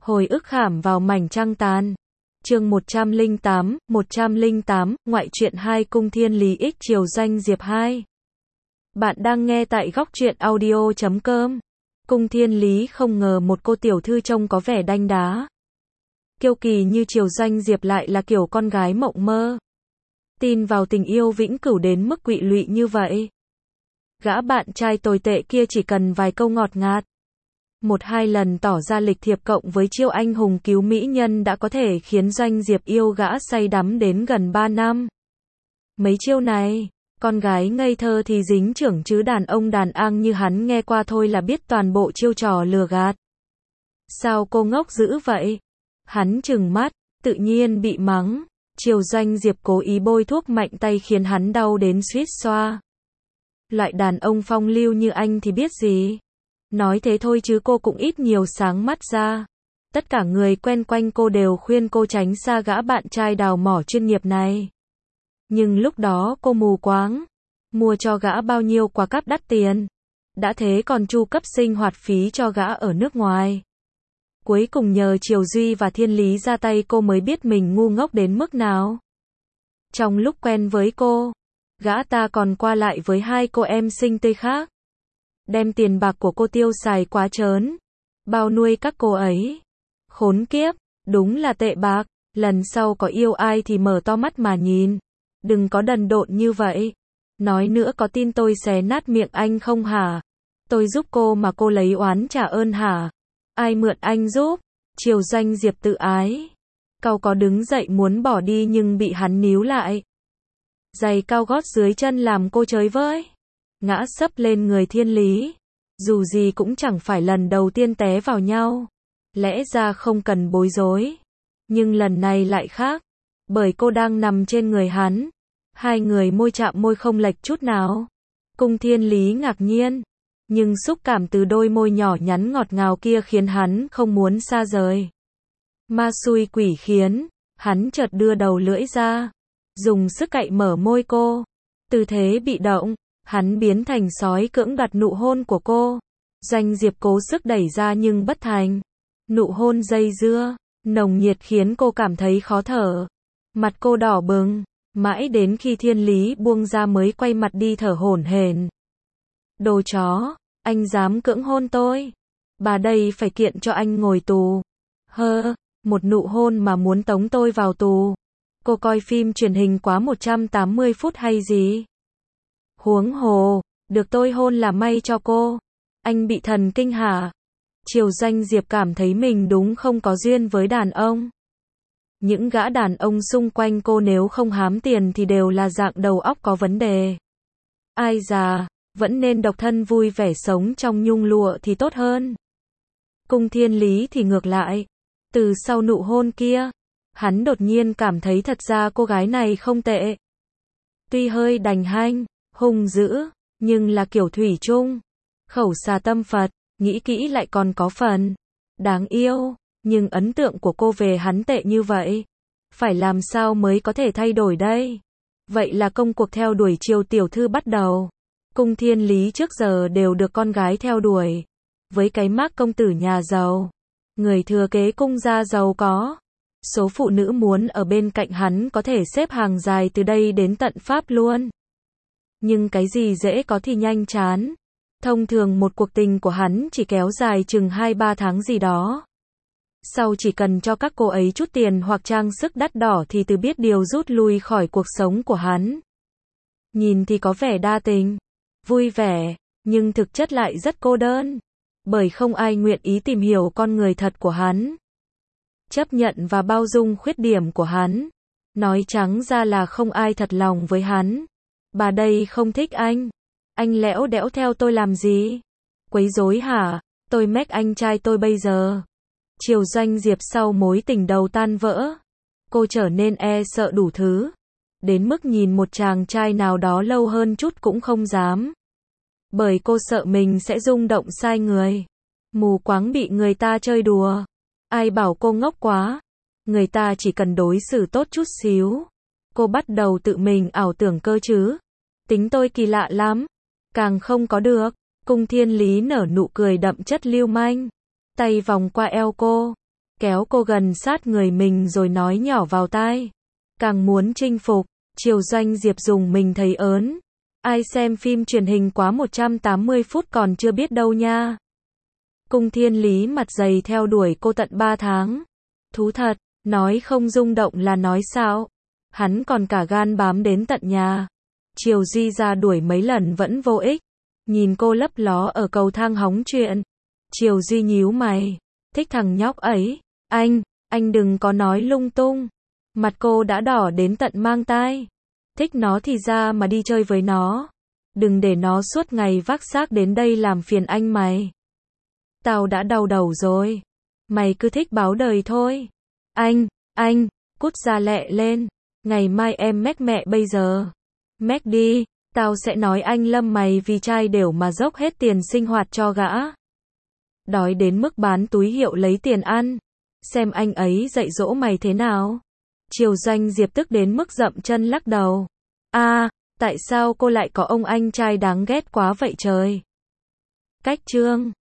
Hồi ức khảm vào mảnh trăng tàn. Chương 108, ngoại truyện 2 Cung Thiên Lý X Triều Doanh Diệp 2. Bạn đang nghe tại góc truyện audio.com. Cung Thiên Lý không ngờ một cô tiểu thư trông có vẻ đanh đá, kiêu kỳ như Triều Doanh Diệp lại là kiểu con gái mộng mơ, tin vào tình yêu vĩnh cửu đến mức quỵ lụy như vậy. Gã bạn trai tồi tệ kia chỉ cần vài câu ngọt ngạt, một hai lần tỏ ra lịch thiệp cộng với chiêu anh hùng cứu mỹ nhân đã có thể khiến Doanh Diệp yêu gã say đắm đến gần 3 năm. Mấy chiêu này, con gái ngây thơ thì dính chưởng chứ đàn ông đàn ang như hắn nghe qua thôi là biết toàn bộ chiêu trò lừa gạt. Sao cô ngốc dữ vậy? Hắn trừng mắt, tự nhiên bị mắng. Triều Doanh Diệp cố ý bôi thuốc mạnh tay khiến hắn đau đến suýt xoa. Loại đàn ông phong lưu như anh thì biết gì? Nói thế thôi chứ cô cũng ít nhiều sáng mắt ra. Tất cả người quen quanh cô đều khuyên cô tránh xa gã bạn trai đào mỏ chuyên nghiệp này. Nhưng lúc đó cô mù quáng, mua cho gã bao nhiêu quà cáp đắt tiền. Đã thế còn chu cấp sinh hoạt phí cho gã ở nước ngoài. Cuối cùng nhờ Triều Duy và Thiên Lý ra tay cô mới biết mình ngu ngốc đến mức nào. Trong lúc quen với cô, gã ta còn qua lại với hai cô em xinh tươi khác. Đem tiền bạc của cô tiêu xài quá trớn, bao nuôi các cô ấy. Khốn kiếp, đúng là tệ bạc, lần sau có yêu ai thì mở to mắt mà nhìn. Đừng có đần độn như vậy. Nói nữa có tin tôi xé nát miệng anh không hả? Tôi giúp cô mà cô lấy oán trả ơn hả? Ai mượn anh giúp? Triều Doanh Diệp tự ái. Cau có đứng dậy muốn bỏ đi nhưng bị hắn níu lại. Giày cao gót dưới chân làm cô chới với. Ngã sấp lên người Thiên Lý. Dù gì cũng chẳng phải lần đầu tiên té vào nhau. Lẽ ra không cần bối rối. Nhưng lần này lại khác. Bởi cô đang nằm trên người hắn. Hai người môi chạm môi không lệch chút nào. Cung Thiên Lý ngạc nhiên. Nhưng xúc cảm từ đôi môi nhỏ nhắn ngọt ngào kia khiến hắn không muốn xa rời. Ma xui quỷ khiến, hắn chợt đưa đầu lưỡi ra, dùng sức cạy mở môi cô. Tư thế bị động, hắn biến thành sói cưỡng đoạt nụ hôn của cô. Doanh Diệp cố sức đẩy ra nhưng bất thành. Nụ hôn dây dưa, nồng nhiệt khiến cô cảm thấy khó thở. Mặt cô đỏ bừng, mãi đến khi Thiên Lý buông ra mới quay mặt đi thở hổn hển. Đồ chó, anh dám cưỡng hôn tôi. Bà đây phải kiện cho anh ngồi tù. Một nụ hôn mà muốn tống tôi vào tù. Cô coi phim truyền hình quá 180 phút hay gì? Huống hồ, được tôi hôn là may cho cô. Anh bị thần kinh hả? Triều Doanh Diệp cảm thấy mình đúng không có duyên với đàn ông. Những gã đàn ông xung quanh cô nếu không hám tiền thì đều là dạng đầu óc có vấn đề. Ai già, vẫn nên độc thân vui vẻ sống trong nhung lụa thì tốt hơn. Cung Thiên Lý thì ngược lại. Từ sau nụ hôn kia, hắn đột nhiên cảm thấy thật ra cô gái này không tệ. Tuy hơi đành hanh, hung dữ, nhưng là kiểu thủy chung. Khẩu xà tâm Phật, nghĩ kỹ lại còn có phần đáng yêu. Nhưng ấn tượng của cô về hắn tệ như vậy. Phải làm sao mới có thể thay đổi đây? Vậy là công cuộc theo đuổi Triều tiểu thư bắt đầu. Cung Thiên Lý trước giờ đều được con gái theo đuổi. Với cái mác công tử nhà giàu. Người thừa kế cung gia giàu có. Số phụ nữ muốn ở bên cạnh hắn có thể xếp hàng dài từ đây đến tận Pháp luôn. Nhưng cái gì dễ có thì nhanh chán. Thông thường một cuộc tình của hắn chỉ kéo dài chừng 2-3 tháng gì đó. Sau chỉ cần cho các cô ấy chút tiền hoặc trang sức đắt đỏ thì từ biết điều rút lui khỏi cuộc sống của hắn. Nhìn thì có vẻ đa tình, vui vẻ, nhưng thực chất lại rất cô đơn. Bởi không ai nguyện ý tìm hiểu con người thật của hắn. Chấp nhận và bao dung khuyết điểm của hắn. Nói trắng ra là không ai thật lòng với hắn. Bà đây không thích anh. Anh lẽo đẽo theo tôi làm gì? Quấy rối hả? Tôi mách anh trai tôi bây giờ. Triều Doanh Diệp sau mối tình đầu tan vỡ. Cô trở nên e sợ đủ thứ. Đến mức nhìn một chàng trai nào đó lâu hơn chút cũng không dám. Bởi cô sợ mình sẽ rung động sai người. Mù quáng bị người ta chơi đùa. Ai bảo cô ngốc quá. Người ta chỉ cần đối xử tốt chút xíu. Cô bắt đầu tự mình ảo tưởng cơ chứ. Tính tôi kỳ lạ lắm. Càng không có được. Cung Thiên Lý nở nụ cười đậm chất lưu manh. Tay vòng qua eo cô. kéo cô gần sát người mình rồi nói nhỏ vào tai. Càng muốn chinh phục, Triều Doanh Diệp dùng mình thấy ớn. Ai xem phim truyền hình quá 180 phút còn chưa biết đâu nha. Cung Thiên Lý mặt dày theo đuổi cô tận 3 tháng. Thú thật, nói không rung động là nói sao. Hắn còn cả gan bám đến tận nhà. Triều Duy ra đuổi mấy lần vẫn vô ích. Nhìn cô lấp ló ở cầu thang hóng chuyện. Triều Duy nhíu mày. Thích thằng nhóc ấy. Anh đừng có nói lung tung. Mặt cô đã đỏ đến tận mang tai. Thích nó thì ra mà đi chơi với nó. Đừng để nó suốt ngày vác xác đến đây làm phiền anh mày. Tao đã đau đầu rồi. Mày cứ thích báo đời thôi. Anh, cút ra lẹ lên. Ngày mai em mách mẹ bây giờ. Mách đi, tao sẽ nói anh Lâm mày vì trai đều mà dốc hết tiền sinh hoạt cho gã. Đói đến mức bán túi hiệu lấy tiền ăn. Xem anh ấy dạy dỗ mày thế nào. Triều Doanh Diệp tức đến mức dậm chân lắc đầu. Tại sao cô lại có ông anh trai đáng ghét quá vậy trời? Cách chương